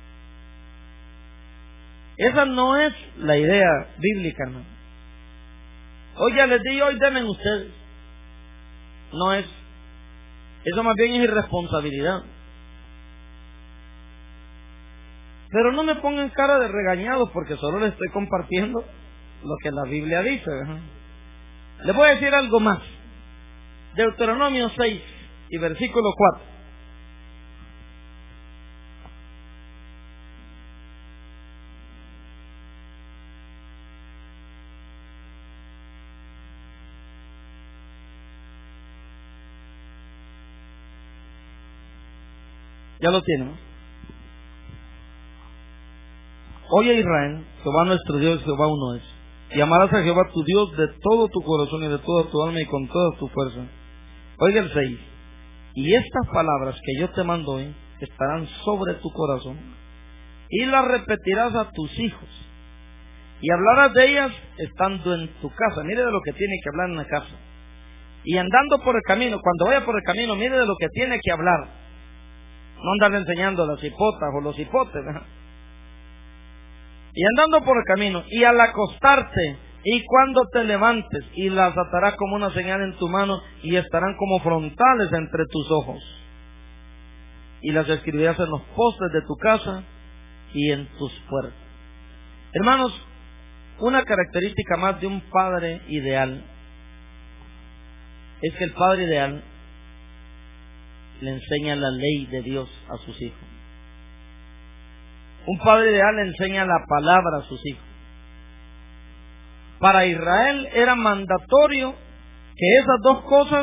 Esa no es la idea bíblica, hermano. Hoy ya les di yo, hoy denme ustedes. No es. Eso más bien es irresponsabilidad. Pero no me pongan cara de regañados porque solo les estoy compartiendo lo que la Biblia dice, ¿verdad? Les voy a decir algo más. Deuteronomio seis y versículo cuatro. Ya lo tienen. Oye Israel, Jehová nuestro Dios, Jehová uno es. Y amarás a Jehová tu Dios de todo tu corazón y de toda tu alma y con toda tu fuerza. Oiga el seis. Y estas palabras que yo te mando hoy estarán sobre tu corazón, y las repetirás a tus hijos, y hablarás de ellas estando en tu casa. Mire de lo que tiene que hablar en la casa. Y andando por el camino, cuando vaya por el camino, mire de lo que tiene que hablar. No andarle enseñando las hipotas o los hipotes, ¿verdad? Y andando por el camino, y al acostarte, y cuando te levantes, y las atarás como una señal en tu mano, y estarán como frontales entre tus ojos. Y las escribirás en los postes de tu casa y en tus puertas. Hermanos, una característica más de un padre ideal es que el padre ideal le enseña la ley de Dios a sus hijos. Un padre ideal le enseña la palabra a sus hijos. Para Israel era mandatorio que esas dos cosas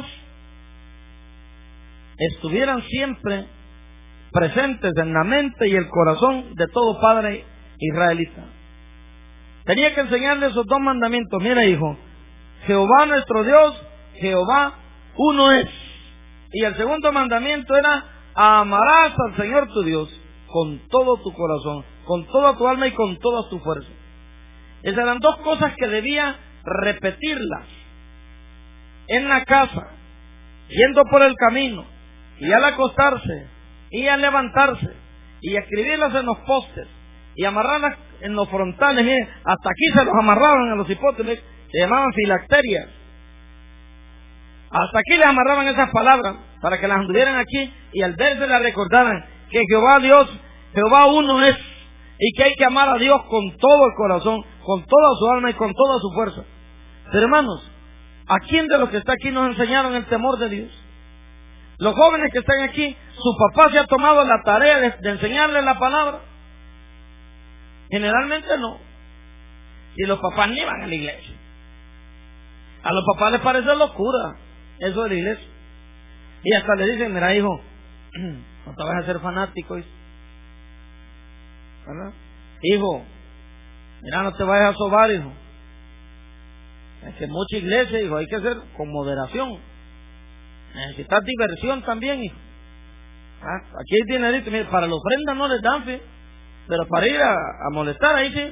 estuvieran siempre presentes en la mente y el corazón de todo padre israelita. Tenía que enseñarle esos dos mandamientos. Mira, hijo, Jehová nuestro Dios, Jehová uno es. Y el segundo mandamiento era: amarás al Señor tu Dios con todo tu corazón, con toda tu alma y con toda tu fuerza. Esas eran dos cosas que debía repetirlas en la casa, yendo por el camino, y al acostarse, y al levantarse, y escribirlas en los postes, y amarrarlas en los frontales. Miren, hasta aquí se los amarraban a los hipótesis, se llamaban filacterias. Hasta aquí les amarraban esas palabras para que las anduvieran aquí, y al verse las recordaran que Jehová Dios, Jehová uno es, y que hay que amar a Dios con todo el corazón, con toda su alma y con toda su fuerza. Pero hermanos, ¿a quién de los que está aquí nos enseñaron el temor de Dios? Los jóvenes que están aquí, ¿su papá se ha tomado la tarea de, de enseñarles la palabra? Generalmente no. Y los papás ni van a la iglesia. A los papás les parece locura eso de la iglesia. Y hasta le dicen: mira, hijo, no te vas a ser fanático, ¿verdad? Hijo, mira, no te vayas a sobar, hijo. Es que mucha iglesia, hijo, hay que hacer con moderación. Necesitas diversión también, hijo. ¿Ah? Aquí hay dinerito, mira, para la ofrenda no les dan, ¿sí? Pero para ir a, a molestar, ahí sí.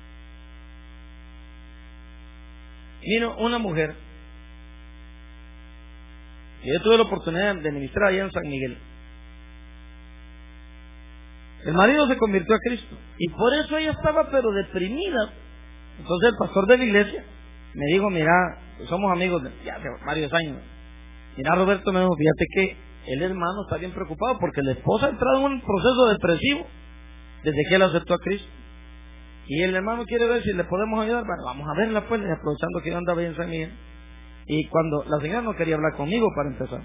Vino una mujer, y yo tuve la oportunidad de ministrar allá en San Miguel. El marido se convirtió a Cristo, y por eso ella estaba pero deprimida. Entonces el pastor de la iglesia me dijo: mira, somos amigos de ya hace varios años. Mira, Roberto, me dijo, fíjate que el hermano está bien preocupado porque la esposa ha entrado en un proceso depresivo desde que él aceptó a Cristo, y el hermano quiere ver si le podemos ayudar. Bueno, vamos a verla pues, aprovechando que yo andaba ahí en San Miguel. Y cuando la señora no quería hablar conmigo para empezar,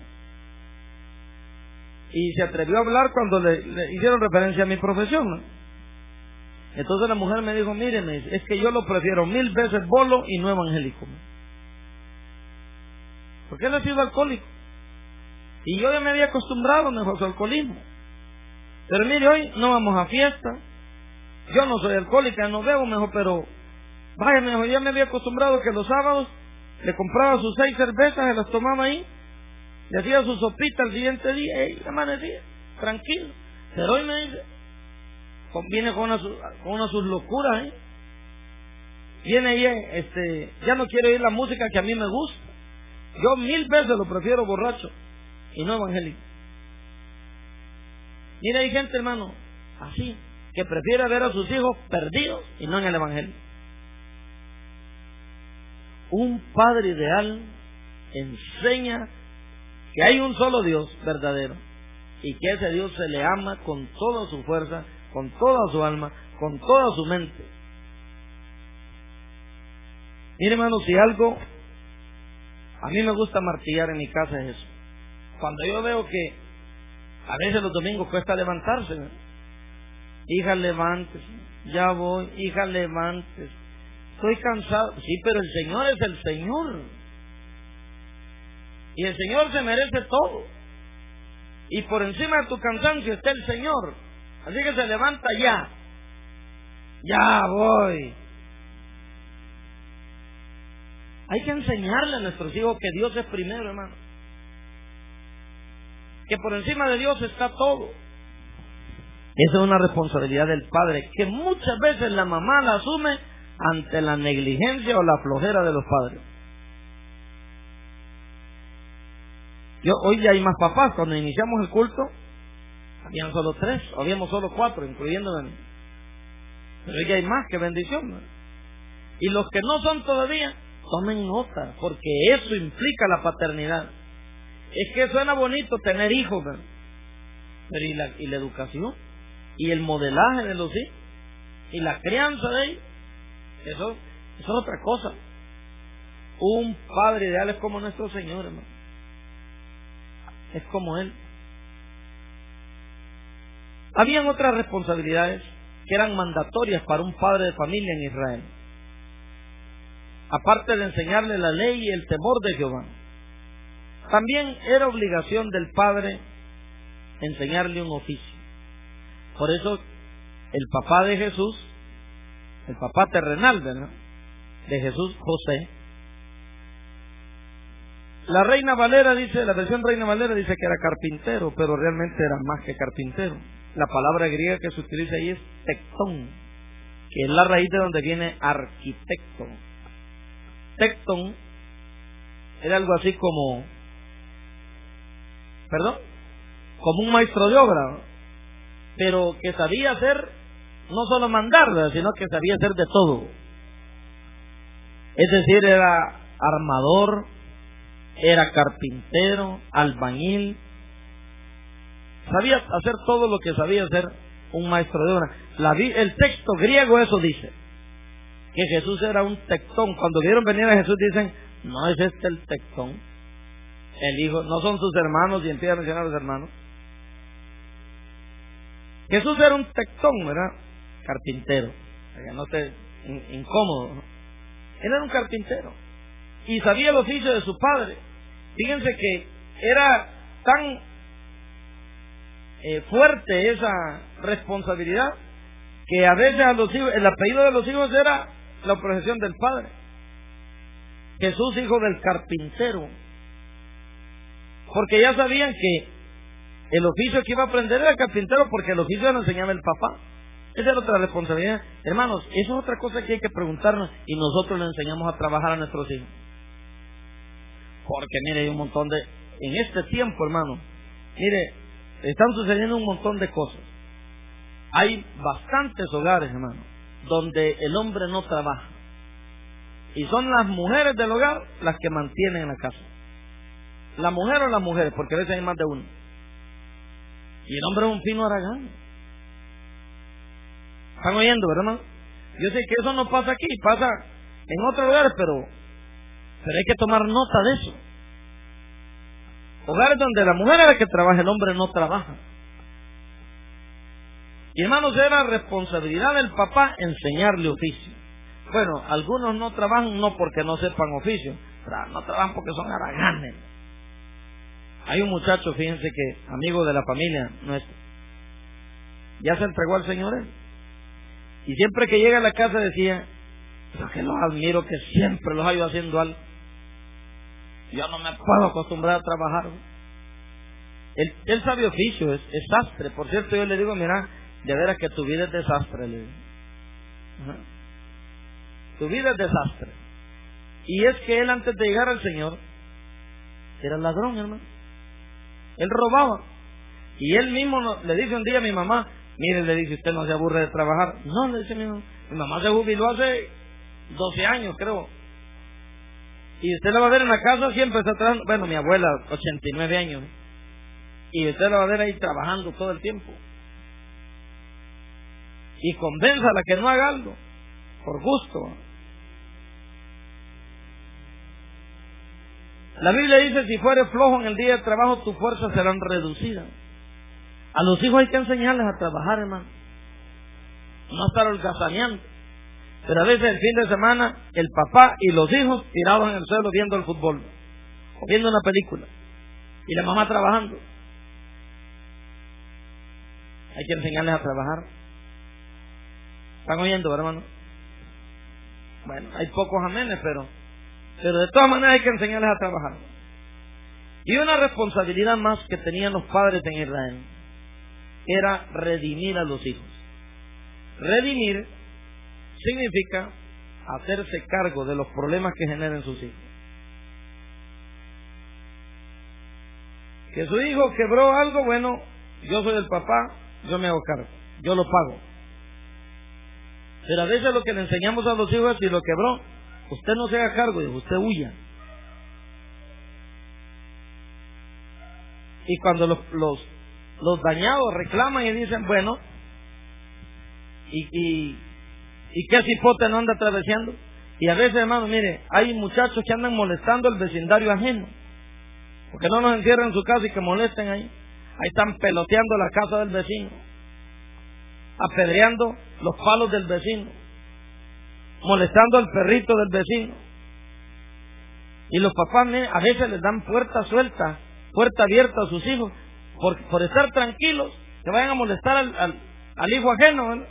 y se atrevió a hablar cuando le, le hicieron referencia a mi profesión, ¿no? Entonces la mujer me dijo: mire, me dice, es que yo lo prefiero mil veces bolo y no evangélico, ¿no? Porque él ha sido alcohólico y yo ya me había acostumbrado mejor a su alcoholismo. Pero mire, hoy no vamos a fiesta, yo no soy alcohólica, no bebo mejor, pero vaya, mejor ya me había acostumbrado que los sábados le compraba sus seis cervezas, se las tomaba ahí, le hacía su sopita al siguiente día y amanecía tranquilo. Pero hoy me dice, viene con una, con una sus locuras, ¿eh? Viene ahí, este, ya no quiere oír la música que a mí me gusta. Yo mil veces lo prefiero borracho y no evangélico. Mira, hay gente, hermano, así, que prefiere ver a sus hijos perdidos y no en el evangelio. Un padre ideal enseña que hay un solo Dios verdadero y que ese Dios se le ama con toda su fuerza, con toda su alma, con toda su mente. Mire, hermano, si algo a mí me gusta martillar en mi casa es eso. Cuando yo veo que a veces los domingos cuesta levantarse, ¿no? Hija, levántese, ya voy, hija, levántese, estoy cansado. Sí, pero el Señor es el Señor, y el Señor se merece todo, y por encima de tu cansancio está el Señor. Así que se levanta ya, ya voy. Hay que enseñarle a nuestros hijos que Dios es primero, hermano. que por encima de Dios está todo. Esa es una responsabilidad del padre, que muchas veces la mamá la asume ante la negligencia o la flojera de los padres. Yo, hoy ya hay más papás. Cuando iniciamos el culto, habían solo tres, o habíamos solo cuatro, incluyéndome a mí. Pero hoy ya hay más, que bendición, ¿no? Y los que no son todavía, tomen nota, porque eso implica la paternidad. Es que suena bonito tener hijos, ¿no? Pero ¿y la, y la educación? ¿Y el modelaje de los hijos? ¿Y la crianza de ellos? Eso, eso es otra cosa. Un padre ideal es como nuestro Señor, hermano. Es como Él. Habían otras responsabilidades que eran mandatorias para un padre de familia en Israel. Aparte de enseñarle la ley y el temor de Jehová, también era obligación del padre enseñarle un oficio. Por eso el papá de Jesús, el papá terrenal, ¿verdad?, de Jesús, José, la Reina Valera dice, la versión Reina Valera dice que era carpintero, pero realmente era más que carpintero. La palabra griega que se utiliza ahí es tectón, que es la raíz de donde viene arquitecto. Tectón era algo así como, perdón, como un maestro de obra, ¿no?, pero que sabía hacer, no solo mandar, ¿verdad?, sino que sabía hacer de todo. Es decir, era armador, era carpintero, albañil, sabía hacer todo lo que sabía hacer un maestro de obra. La, el texto griego eso dice, que Jesús era un tectón. Cuando vieron venir a Jesús dicen, no es este el tectón, el hijo, no son sus hermanos, y empieza a mencionar a los hermanos. Jesús era un tectón, ¿verdad?, carpintero, para que no esté incómodo, ¿no? Él era un carpintero y sabía el oficio de su padre. Fíjense que era tan eh, fuerte esa responsabilidad que a veces a los hijos, el apellido de los hijos era la profesión del padre. Jesús, hijo del carpintero, porque ya sabían que el oficio que iba a aprender era carpintero, porque el oficio lo enseñaba el papá. Esa era otra responsabilidad. Hermanos, eso es otra cosa que hay que preguntarnos, y nosotros le enseñamos a trabajar a nuestros hijos. Porque mire, hay un montón de... En este tiempo, hermano, mire, están sucediendo un montón de cosas. Hay bastantes hogares, hermano, donde el hombre no trabaja. Y son las mujeres del hogar las que mantienen la casa. La mujer o las mujeres, porque a veces hay más de uno. Y el hombre es un fino haragán. ¿Están oyendo, verdad, hermano? Yo sé que eso no pasa aquí, pasa en otros lugares, pero... Pero hay que tomar nota de eso. Hogares donde la mujer es la que trabaja, el hombre no trabaja. Y hermanos, era responsabilidad del papá enseñarle oficio. Bueno, algunos no trabajan no porque no sepan oficio, no trabajan porque son haraganes. Hay un muchacho, fíjense que, amigo de la familia nuestra, ya se entregó al Señor él. Y siempre que llega a la casa decía, pero que los admiro, que siempre los hallo haciendo algo. Yo no me puedo acostumbrar a trabajar. Él, él sabe oficio, es, es sastre. Por cierto, yo le digo, mira, de veras que tu vida es desastre. Le digo. Ajá. Tu vida es desastre. Y es que él, antes de llegar al Señor, era ladrón, hermano. Él robaba. Y él mismo no, le dice un día a mi mamá, mire, le dice, usted no se aburre de trabajar. No, le dice mi mamá, mi mamá se jubiló hace doce años, creo. Y usted la va a ver en la casa, siempre está trabajando. Bueno, mi abuela, ochenta y nueve años. Y usted la va a ver ahí trabajando todo el tiempo. Y convénzala que no haga algo, por gusto. La Biblia dice, si fueres flojo en el día de trabajo, tus fuerzas serán reducidas. A los hijos hay que enseñarles a trabajar, hermano. No estar holgazaneando. Pero a veces el fin de semana, el papá y los hijos tirados en el suelo viendo el fútbol, o viendo una película, y la mamá trabajando. Hay que enseñarles a trabajar. ¿Están oyendo, hermano? Bueno, hay pocos amenes, pero, pero de todas maneras hay que enseñarles a trabajar. Y una responsabilidad más que tenían los padres en Israel era redimir a los hijos. Redimir significa hacerse cargo de los problemas que generen sus hijos. Que su hijo quebró algo, bueno, yo soy el papá, yo me hago cargo, yo lo pago. Pero a veces lo que le enseñamos a los hijos es: si lo quebró, usted no se haga cargo, usted huya. Y cuando los, los, los dañados reclaman y dicen: bueno, ¿y, y, y qué cipote no anda atravesando? Y a veces, hermano, mire, hay muchachos que andan molestando el vecindario ajeno, porque no nos encierran en su casa y que molesten ahí. Ahí están peloteando la casa del vecino, apedreando los palos del vecino, molestando al perrito del vecino. Y los papás, mire, a veces les dan puerta suelta, puerta abierta a sus hijos, por, por estar tranquilos, que vayan a molestar al, al, al hijo ajeno, ¿verdad?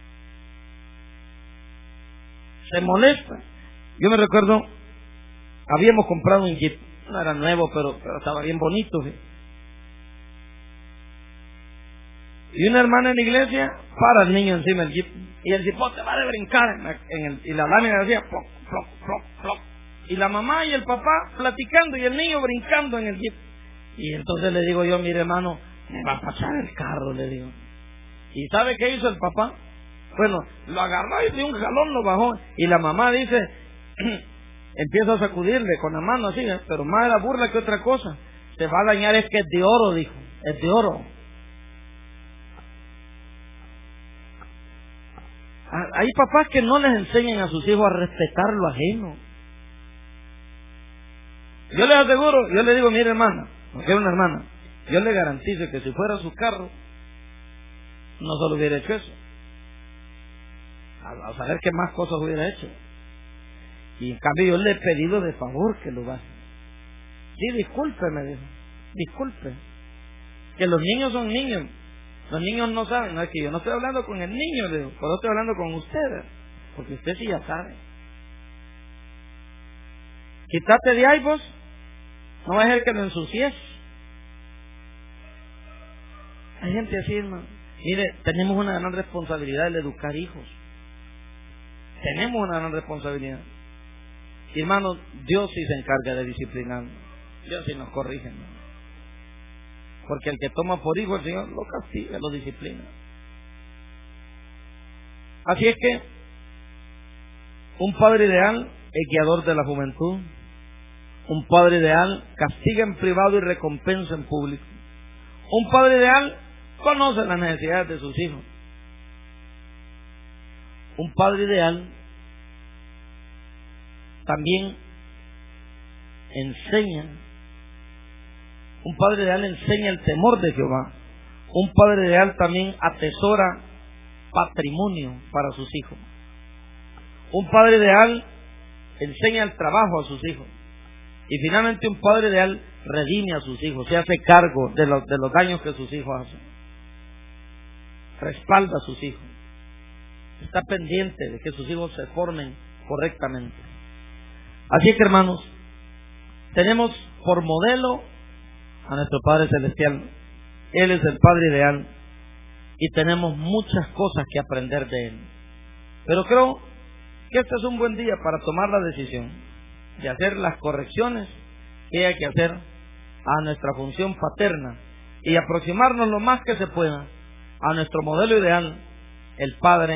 Se molesta. Yo me recuerdo, habíamos comprado un Jeep, no era nuevo, pero, pero estaba bien bonito, ¿sí? Y una hermana en la iglesia para el niño encima del Jeep, y el cipote va a brincar en, la, en el, y la lámina decía ploc, ploc, ploc, ploc, y la mamá y el papá platicando y el niño brincando en el Jeep. Y entonces le digo yo: mire, hermano, me va a pasar el carro, le digo. ¿Y sabe qué hizo el papá? Bueno, lo agarró y de un jalón lo bajó. Y la mamá dice, empieza a sacudirle con la mano así, ¿eh? Pero más la burla que otra cosa. Se va a dañar, es que es de oro, dijo, es de oro. Hay papás que no les enseñan a sus hijos a respetar lo ajeno. Yo les aseguro, yo le digo: mire, hermana, porque es una hermana, yo le garantizo que si fuera su carro, no solo hubiera hecho eso. A, a saber qué más cosas hubiera hecho. Y en cambio yo le he pedido de favor que lo haga. Sí, disculpe, me dijo, disculpe. Que los niños son niños. Los niños no saben. No, es que yo no estoy hablando con el niño, le digo, pero estoy hablando con ustedes, porque usted sí ya sabe. Quítate de ahí vos, no va a ser que lo ensucies. Hay gente así, hermano. Mire, tenemos una gran responsabilidad de educar hijos. Tenemos una gran responsabilidad. Y hermano, Dios sí se encarga de disciplinarnos. Dios sí nos corrige, hermano. Porque el que toma por hijo, el Señor lo castiga, lo disciplina. Así es que un padre ideal es guiador de la juventud. Un padre ideal castiga en privado y recompensa en público. Un padre ideal conoce las necesidades de sus hijos. Un padre ideal también enseña. Un padre ideal enseña el temor de Jehová. Un padre ideal también atesora patrimonio para sus hijos. Un padre ideal enseña el trabajo a sus hijos. Y finalmente un padre ideal redime a sus hijos, se hace cargo de los, de los daños que sus hijos hacen. Respalda a sus hijos. Está pendiente de que sus hijos se formen correctamente. Así que, hermanos, tenemos por modelo a nuestro Padre Celestial. Él es el Padre ideal y tenemos muchas cosas que aprender de Él. Pero creo que este es un buen día para tomar la decisión de hacer las correcciones que hay que hacer a nuestra función paterna y aproximarnos lo más que se pueda a nuestro modelo ideal, el Padre